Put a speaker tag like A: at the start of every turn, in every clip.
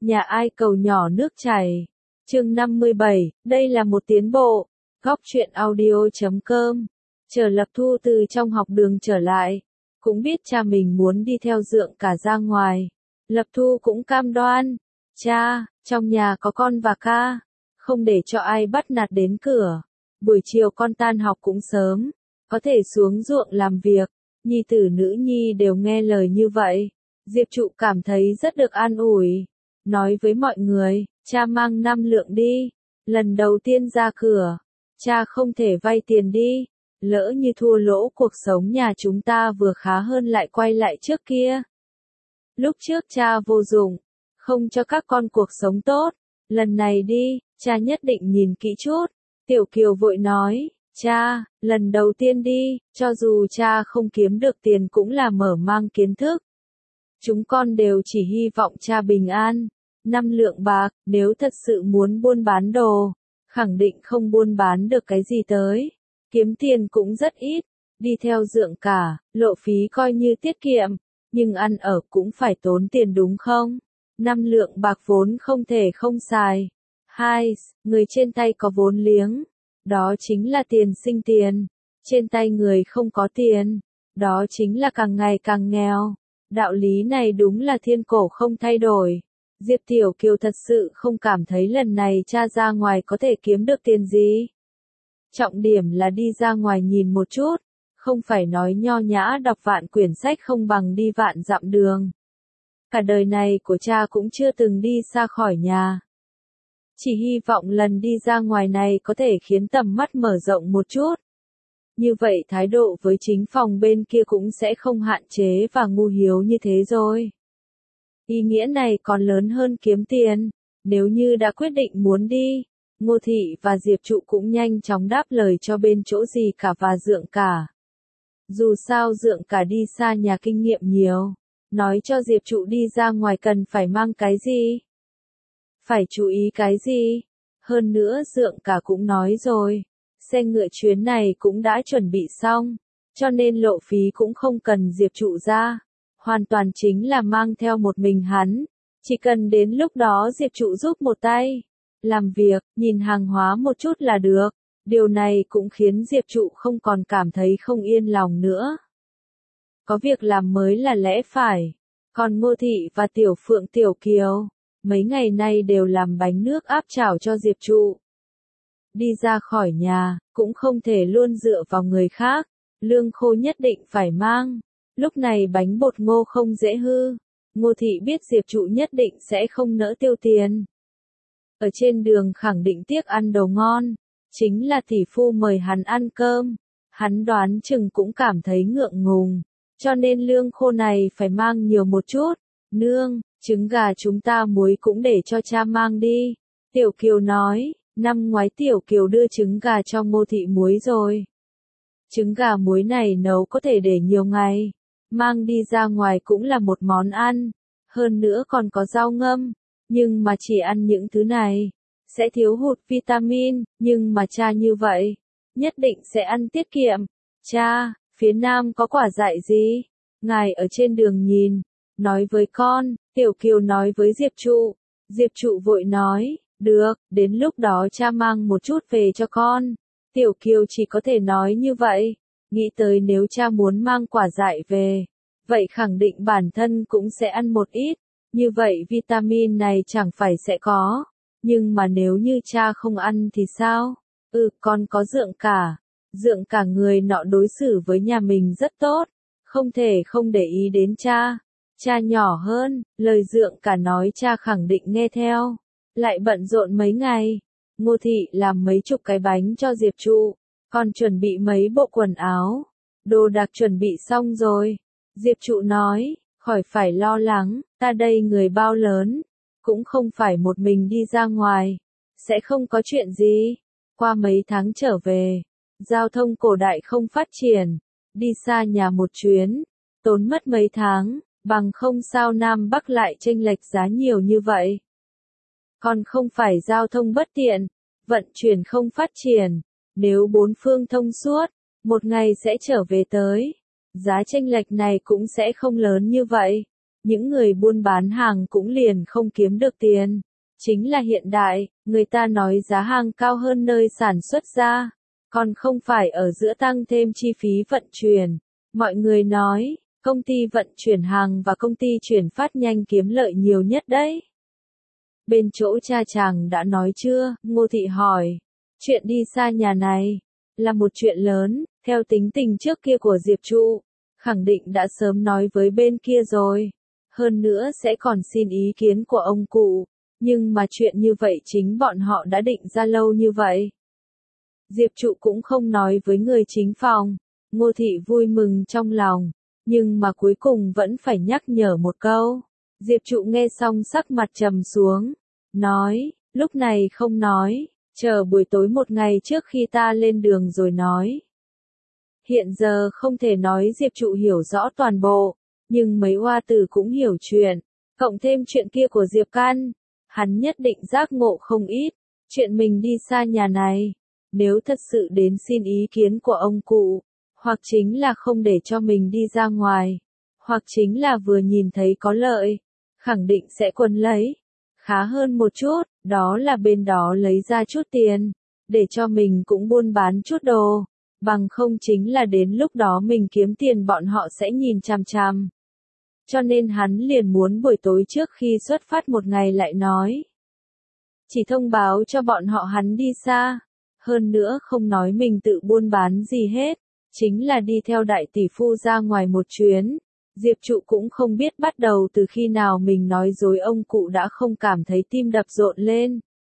A: Nhà ai cầu nhỏ nước chảy. Chương 57, đây là một tiến bộ. Góc truyện audio.com. Chờ Lập Thu từ trong học đường trở lại, cũng biết cha mình muốn đi theo Dượng cả ra ngoài. Lập Thu cũng cam đoan, cha, trong nhà có con và ca, không để cho ai bắt nạt đến cửa. Buổi chiều con tan học cũng sớm, có thể xuống ruộng làm việc. Nhi tử nữ nhi đều nghe lời như vậy. Diệp Trụ cảm thấy rất được an ủi. Nói với mọi người, cha mang 5 lượng đi. Lần đầu tiên ra cửa, cha không thể vay tiền đi. Lỡ như thua lỗ cuộc sống nhà chúng ta vừa khá hơn lại quay lại trước kia. Lúc trước cha vô dụng, không cho các con cuộc sống tốt. Lần này đi, cha nhất định nhìn kỹ chút. Tiểu Kiều vội nói, cha, lần đầu tiên đi, cho dù cha không kiếm được tiền cũng là mở mang kiến thức. Chúng con đều chỉ hy vọng cha bình an. 5 lượng bạc, nếu thật sự muốn buôn bán đồ, khẳng định không buôn bán được cái gì tới. Kiếm tiền cũng rất ít, đi theo Dượng cả, lộ phí coi như tiết kiệm, nhưng ăn ở cũng phải tốn tiền đúng không? 5 lượng bạc vốn không thể không xài. 2. Người trên tay có vốn liếng, đó chính là tiền sinh tiền. Trên tay người không có tiền, đó chính là càng ngày càng nghèo. Đạo lý này đúng là thiên cổ không thay đổi. Diệp Tiểu Kiều thật sự không cảm thấy lần này cha ra ngoài có thể kiếm được tiền gì. Trọng điểm là đi ra ngoài nhìn một chút, không phải nói nho nhã đọc vạn quyển sách không bằng đi vạn dặm đường. Cả đời này của cha cũng chưa từng đi xa khỏi nhà. Chỉ hy vọng lần đi ra ngoài này có thể khiến tầm mắt mở rộng một chút. Như vậy thái độ với chính phòng bên kia cũng sẽ không hạn chế và ngu hiếu như thế rồi. Ý nghĩa này còn lớn hơn kiếm tiền. Nếu như đã quyết định muốn đi, Ngô Thị và Diệp Trụ cũng nhanh chóng đáp lời cho bên chỗ gì cả và Dượng cả. Dù sao Dượng cả đi xa nhà kinh nghiệm nhiều, nói cho Diệp Trụ đi ra ngoài cần phải mang cái gì, phải chú ý cái gì. Hơn nữa Dượng cả cũng nói rồi, xe ngựa chuyến này cũng đã chuẩn bị xong, cho nên lộ phí cũng không cần Diệp Trụ ra. Hoàn toàn chính là mang theo một mình hắn, chỉ cần đến lúc đó Diệp Trụ giúp một tay, làm việc, nhìn hàng hóa một chút là được. Điều này cũng khiến Diệp Trụ không còn cảm thấy không yên lòng nữa. Có việc làm mới là lẽ phải. Còn Ngô Thị và Tiểu Phượng Tiểu Kiều, mấy ngày nay đều làm bánh nước áp chảo cho Diệp Trụ. Đi ra khỏi nhà, cũng không thể luôn dựa vào người khác, lương khô nhất định phải mang. Lúc này bánh bột ngô không dễ hư. Ngô Thị biết Diệp Trụ nhất định sẽ không nỡ tiêu tiền. Ở trên đường khẳng định tiếc ăn đồ ngon, chính là tỷ phu mời hắn ăn cơm. Hắn đoán chừng cũng cảm thấy ngượng ngùng, cho nên lương khô này phải mang nhiều một chút. Nương, trứng gà chúng ta muối cũng để cho cha mang đi. Tiểu Kiều nói, năm ngoái Tiểu Kiều đưa trứng gà cho Ngô Thị muối rồi. Trứng gà muối này nấu có thể để nhiều ngày, mang đi ra ngoài cũng là một món ăn, hơn nữa còn có rau ngâm, nhưng mà chỉ ăn những thứ này, sẽ thiếu hụt vitamin, nhưng mà cha như vậy, nhất định sẽ ăn tiết kiệm. Cha, phía Nam có quả dại gì? Ngài ở trên đường nhìn, nói với con. Tiểu Kiều nói với Diệp Trụ. Diệp Trụ vội nói, được, đến lúc đó cha mang một chút về cho con. Tiểu Kiều chỉ có thể nói như vậy, nghĩ tới nếu cha muốn mang quả dại về, vậy khẳng định bản thân cũng sẽ ăn một ít, như vậy vitamin này chẳng phải sẽ có, nhưng mà nếu như cha không ăn thì sao? Con có Dượng cả người nọ đối xử với nhà mình rất tốt, không thể không để ý đến cha. Cha nhỏ hơn, lời Dượng cả nói cha khẳng định nghe theo. Lại bận rộn mấy ngày, Ngô Thị làm mấy chục cái bánh cho Diệp Trụ, còn chuẩn bị mấy bộ quần áo, đồ đạc chuẩn bị xong rồi. Diệp Trụ nói, khỏi phải lo lắng, ta đây người bao lớn, cũng không phải một mình đi ra ngoài, sẽ không có chuyện gì. Qua mấy tháng trở về, giao thông cổ đại không phát triển, đi xa nhà một chuyến, tốn mất mấy tháng, bằng không sao Nam Bắc lại chênh lệch giá nhiều như vậy. Còn không phải giao thông bất tiện, vận chuyển không phát triển, nếu bốn phương thông suốt, một ngày sẽ trở về tới. Giá chênh lệch này cũng sẽ không lớn như vậy. những người buôn bán hàng cũng liền không kiếm được tiền. Chính là hiện đại, người ta nói giá hàng cao hơn nơi sản xuất ra, còn không phải ở giữa tăng thêm chi phí vận chuyển. Mọi người nói, công ty vận chuyển hàng và công ty chuyển phát nhanh kiếm lợi nhiều nhất đấy. Bên chỗ cha chàng đã nói chưa? Ngô Thị hỏi. Chuyện đi xa nhà này là một chuyện lớn, theo tính tình trước kia của Diệp Trụ, khẳng định đã sớm nói với bên kia rồi. Hơn nữa sẽ còn xin ý kiến của ông cụ, nhưng mà chuyện như vậy chính bọn họ đã định ra lâu như vậy. Diệp Trụ cũng không nói với người chính phòng. Ngô Thị vui mừng trong lòng, nhưng mà cuối cùng vẫn phải nhắc nhở một câu. Diệp Trụ nghe xong sắc mặt trầm xuống, nói, lúc này không nói, chờ buổi tối một ngày trước khi ta lên đường rồi nói. Hiện giờ không thể nói Diệp Trụ hiểu rõ toàn bộ, nhưng mấy hoa tử cũng hiểu chuyện, cộng thêm chuyện kia của Diệp Căn, hắn nhất định giác ngộ không ít, chuyện mình đi xa nhà này, nếu thật sự đến xin ý kiến của ông cụ, hoặc chính là không để cho mình đi ra ngoài, hoặc chính là vừa nhìn thấy có lợi, khẳng định sẽ quấn lấy. Khá hơn một chút, đó là bên đó lấy ra chút tiền, để cho mình cũng buôn bán chút đồ, bằng không chính là đến lúc đó mình kiếm tiền bọn họ sẽ nhìn chằm chằm. Cho nên hắn liền muốn buổi tối trước khi xuất phát một ngày lại nói. Chỉ thông báo cho bọn họ hắn đi xa, hơn nữa không nói mình tự buôn bán gì hết, chính là đi theo đại tỷ phu ra ngoài một chuyến. Diệp Trụ cũng không biết bắt đầu từ khi nào mình nói dối ông cụ đã không cảm thấy tim đập rộn lên.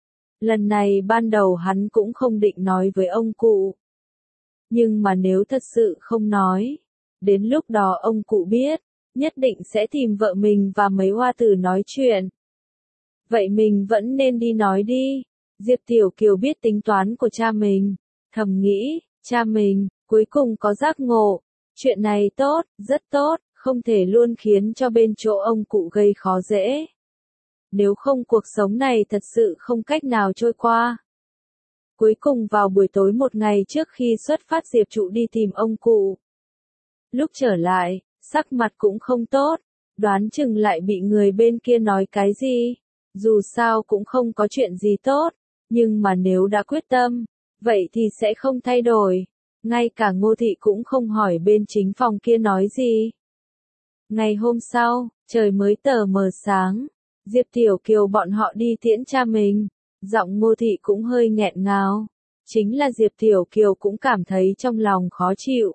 A: Lần này ban đầu hắn cũng không định nói với ông cụ. Nhưng mà nếu thật sự không nói, đến lúc đó ông cụ biết, nhất định sẽ tìm vợ mình và mấy hoa tử nói chuyện. Vậy mình vẫn nên đi nói đi. Diệp Tiểu Kiều biết tính toán của cha mình, thầm nghĩ, cha mình, cuối cùng có giác ngộ. Chuyện này tốt, rất tốt, không thể luôn khiến cho bên chỗ ông cụ gây khó dễ. Nếu không cuộc sống này thật sự không cách nào trôi qua. Cuối cùng vào buổi tối một ngày trước khi xuất phát Diệp Trụ đi tìm ông cụ. Lúc trở lại, sắc mặt cũng không tốt, đoán chừng lại bị người bên kia nói cái gì. Dù sao cũng không có chuyện gì tốt, nhưng mà nếu đã quyết tâm, vậy thì sẽ không thay đổi. Ngay cả Ngô Thị cũng không hỏi bên chính phòng kia nói gì. Ngày hôm sau, trời mới tờ mờ sáng, Diệp Tiểu Kiều bọn họ đi tiễn cha mình, giọng Ngô Thị cũng hơi nghẹn ngào. Chính là Diệp Tiểu Kiều cũng cảm thấy trong lòng khó chịu.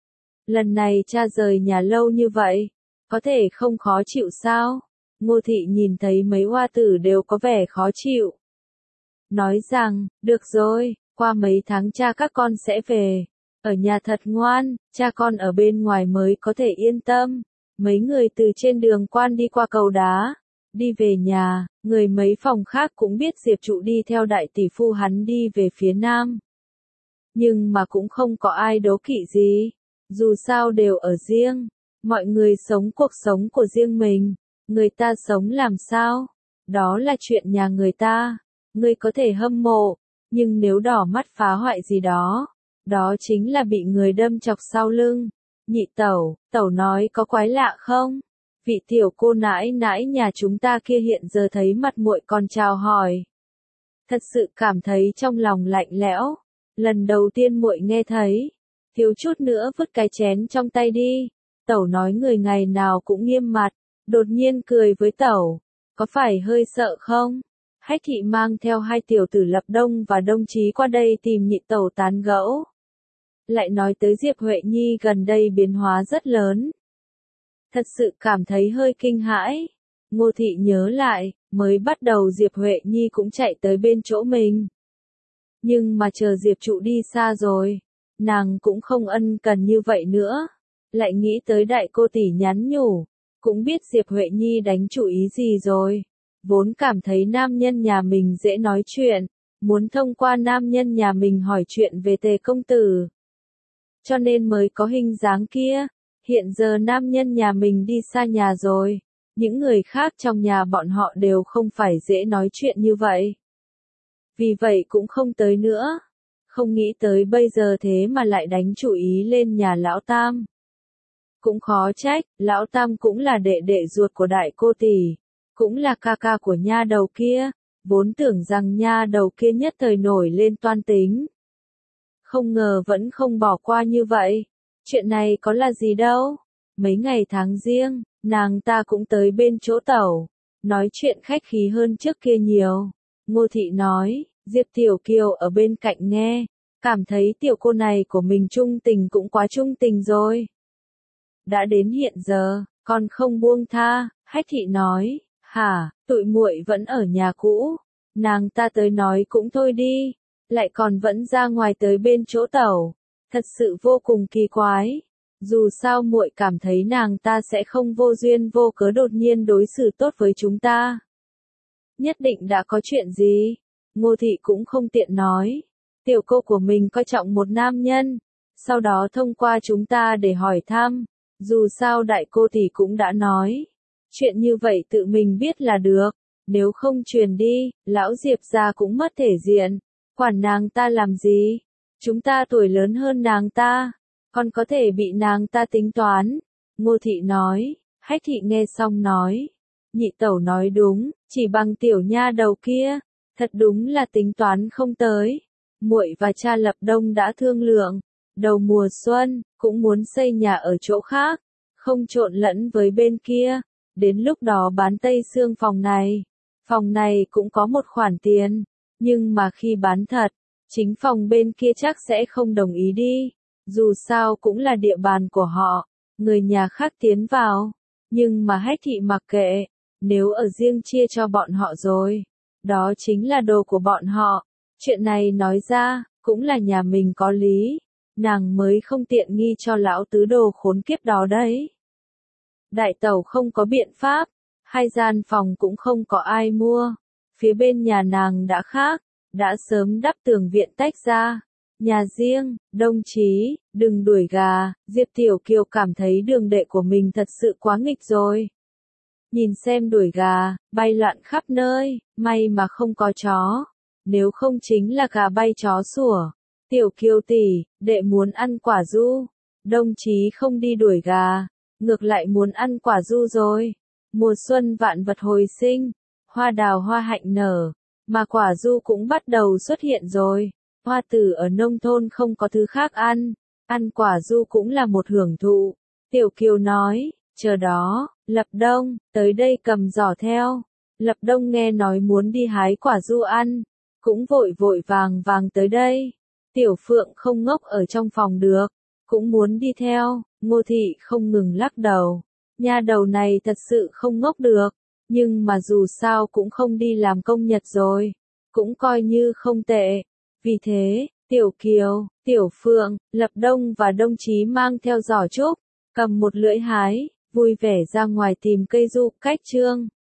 A: Lần này cha rời nhà lâu như vậy, có thể không khó chịu sao? Ngô Thị nhìn thấy mấy hoa tử đều có vẻ khó chịu. Nói rằng, được rồi, qua mấy tháng cha các con sẽ về. Ở nhà thật ngoan, cha con ở bên ngoài mới có thể yên tâm. Mấy người từ trên đường quan đi qua cầu đá, đi về nhà, người mấy phòng khác cũng biết Diệp Trụ đi theo đại tỷ phu hắn đi về phía nam. Nhưng mà cũng không có ai đố kỵ gì, dù sao đều ở riêng, mọi người sống cuộc sống của riêng mình, người ta sống làm sao, đó là chuyện nhà người ta, người có thể hâm mộ, nhưng nếu đỏ mắt phá hoại gì đó, đó chính là bị người đâm chọc sau lưng. Nhị tẩu, tẩu nói có quái lạ không? Vị tiểu cô nãi nãi nhà chúng ta kia hiện giờ thấy mặt muội còn chào hỏi. Thật sự cảm thấy trong lòng lạnh lẽo. Lần đầu tiên muội nghe thấy, thiếu chút nữa vứt cái chén trong tay đi. Tẩu nói người ngày nào cũng nghiêm mặt, đột nhiên cười với tẩu, có phải hơi sợ không? Hách thị mang theo hai tiểu tử Lập Đông và Đông Chí qua đây tìm nhị tẩu tán gẫu. Lại nói tới Diệp Huệ Nhi gần đây biến hóa rất lớn. Thật sự cảm thấy hơi kinh hãi. Ngô Thị nhớ lại, mới bắt đầu Diệp Huệ Nhi cũng chạy tới bên chỗ mình. Nhưng mà chờ Diệp Trụ đi xa rồi, nàng cũng không ân cần như vậy nữa. Lại nghĩ tới đại cô tỷ nhắn nhủ, cũng biết Diệp Huệ Nhi đánh chủ ý gì rồi. Vốn cảm thấy nam nhân nhà mình dễ nói chuyện, muốn thông qua nam nhân nhà mình hỏi chuyện về Tề công tử. Cho nên mới có hình dáng kia. Hiện giờ nam nhân nhà mình đi xa nhà rồi, những người khác trong nhà bọn họ đều không phải dễ nói chuyện như vậy. Vì vậy cũng không tới nữa. Không nghĩ tới bây giờ thế mà lại đánh chủ ý lên nhà lão tam. Cũng khó trách, lão Tam cũng là đệ đệ ruột của đại cô tỷ, cũng là ca ca của nha đầu kia, vốn tưởng rằng nha đầu kia nhất thời nổi lên toan tính. Không ngờ vẫn không bỏ qua như vậy, chuyện này có là gì đâu. Mấy ngày tháng riêng, nàng ta cũng tới bên chỗ tẩu, nói chuyện khách khí hơn trước kia nhiều. Ngô Thị nói, Diệp Tiểu Kiều ở bên cạnh nghe, cảm thấy tiểu cô này của mình trung tình cũng quá trung tình rồi. Đã đến hiện giờ, còn không buông tha, Hách Thị nói, hả, tụi muội vẫn ở nhà cũ, nàng ta tới nói cũng thôi đi, lại còn vẫn ra ngoài tới bên chỗ tẩu, thật sự vô cùng kỳ quái. Dù sao muội cảm thấy nàng ta sẽ không vô duyên vô cớ đột nhiên đối xử tốt với chúng ta. Nhất định đã có chuyện gì? Ngô Thị cũng không tiện nói. Tiểu cô của mình coi trọng một nam nhân, sau đó thông qua chúng ta để hỏi thăm. Dù sao đại cô tỷ cũng đã nói, chuyện như vậy tự mình biết là được, nếu không truyền đi, lão Diệp gia cũng mất thể diện, quản nàng ta làm gì? Chúng ta tuổi lớn hơn nàng ta, còn có thể bị nàng ta tính toán. Ngô Thị nói, Hách Thị nghe xong nói, nhị tẩu nói đúng, chỉ bằng tiểu nha đầu kia, thật đúng là tính toán không tới. Muội và cha Lập Đông đã thương lượng, đầu mùa xuân, cũng muốn xây nhà ở chỗ khác, không trộn lẫn với bên kia, đến lúc đó bán tây xương phòng này cũng có một khoản tiền, nhưng mà khi bán thật, chính phòng bên kia chắc sẽ không đồng ý đi, dù sao cũng là địa bàn của họ, người nhà khác tiến vào, nhưng mà Hách Thị mặc kệ, nếu ở riêng chia cho bọn họ rồi, đó chính là đồ của bọn họ, chuyện này nói ra, cũng là nhà mình có lý, nàng mới không tiện nghi cho lão tứ đồ khốn kiếp đó đấy. Đại tẩu không có biện pháp, 2 gian phòng cũng không có ai mua, phía bên nhà nàng đã khác, đã sớm đắp tường viện tách ra, nhà riêng. Đồng chí, đừng đuổi gà, Diệp Tiểu Kiều cảm thấy đường đệ của mình thật sự quá nghịch rồi. Nhìn xem đuổi gà, bay loạn khắp nơi, may mà không có chó, nếu không chính là gà bay chó sủa. Tiểu Kiều tỷ, đệ muốn ăn quả du, đồng chí không đi đuổi gà, ngược lại muốn ăn quả du rồi. Mùa xuân vạn vật hồi sinh, hoa đào hoa hạnh nở, mà quả du cũng bắt đầu xuất hiện rồi. Hoa tử ở nông thôn không có thứ khác ăn quả du cũng là một hưởng thụ. Tiểu Kiều nói, chờ đó, Lập Đông, tới đây cầm giỏ theo. Lập Đông nghe nói muốn đi hái quả du ăn, cũng vội vội vàng tới đây. Tiểu Phượng không ngốc ở trong phòng được, cũng muốn đi theo. Ngô Thị không ngừng lắc đầu. Nha đầu này thật sự không ngốc được, nhưng mà dù sao cũng không đi làm công nhật rồi, cũng coi như không tệ. Vì thế, Tiểu Kiều, Tiểu Phượng, Lập Đông và Đông Chí mang theo giỏ trúc, cầm một lưỡi hái, vui vẻ ra ngoài tìm cây du cách chương.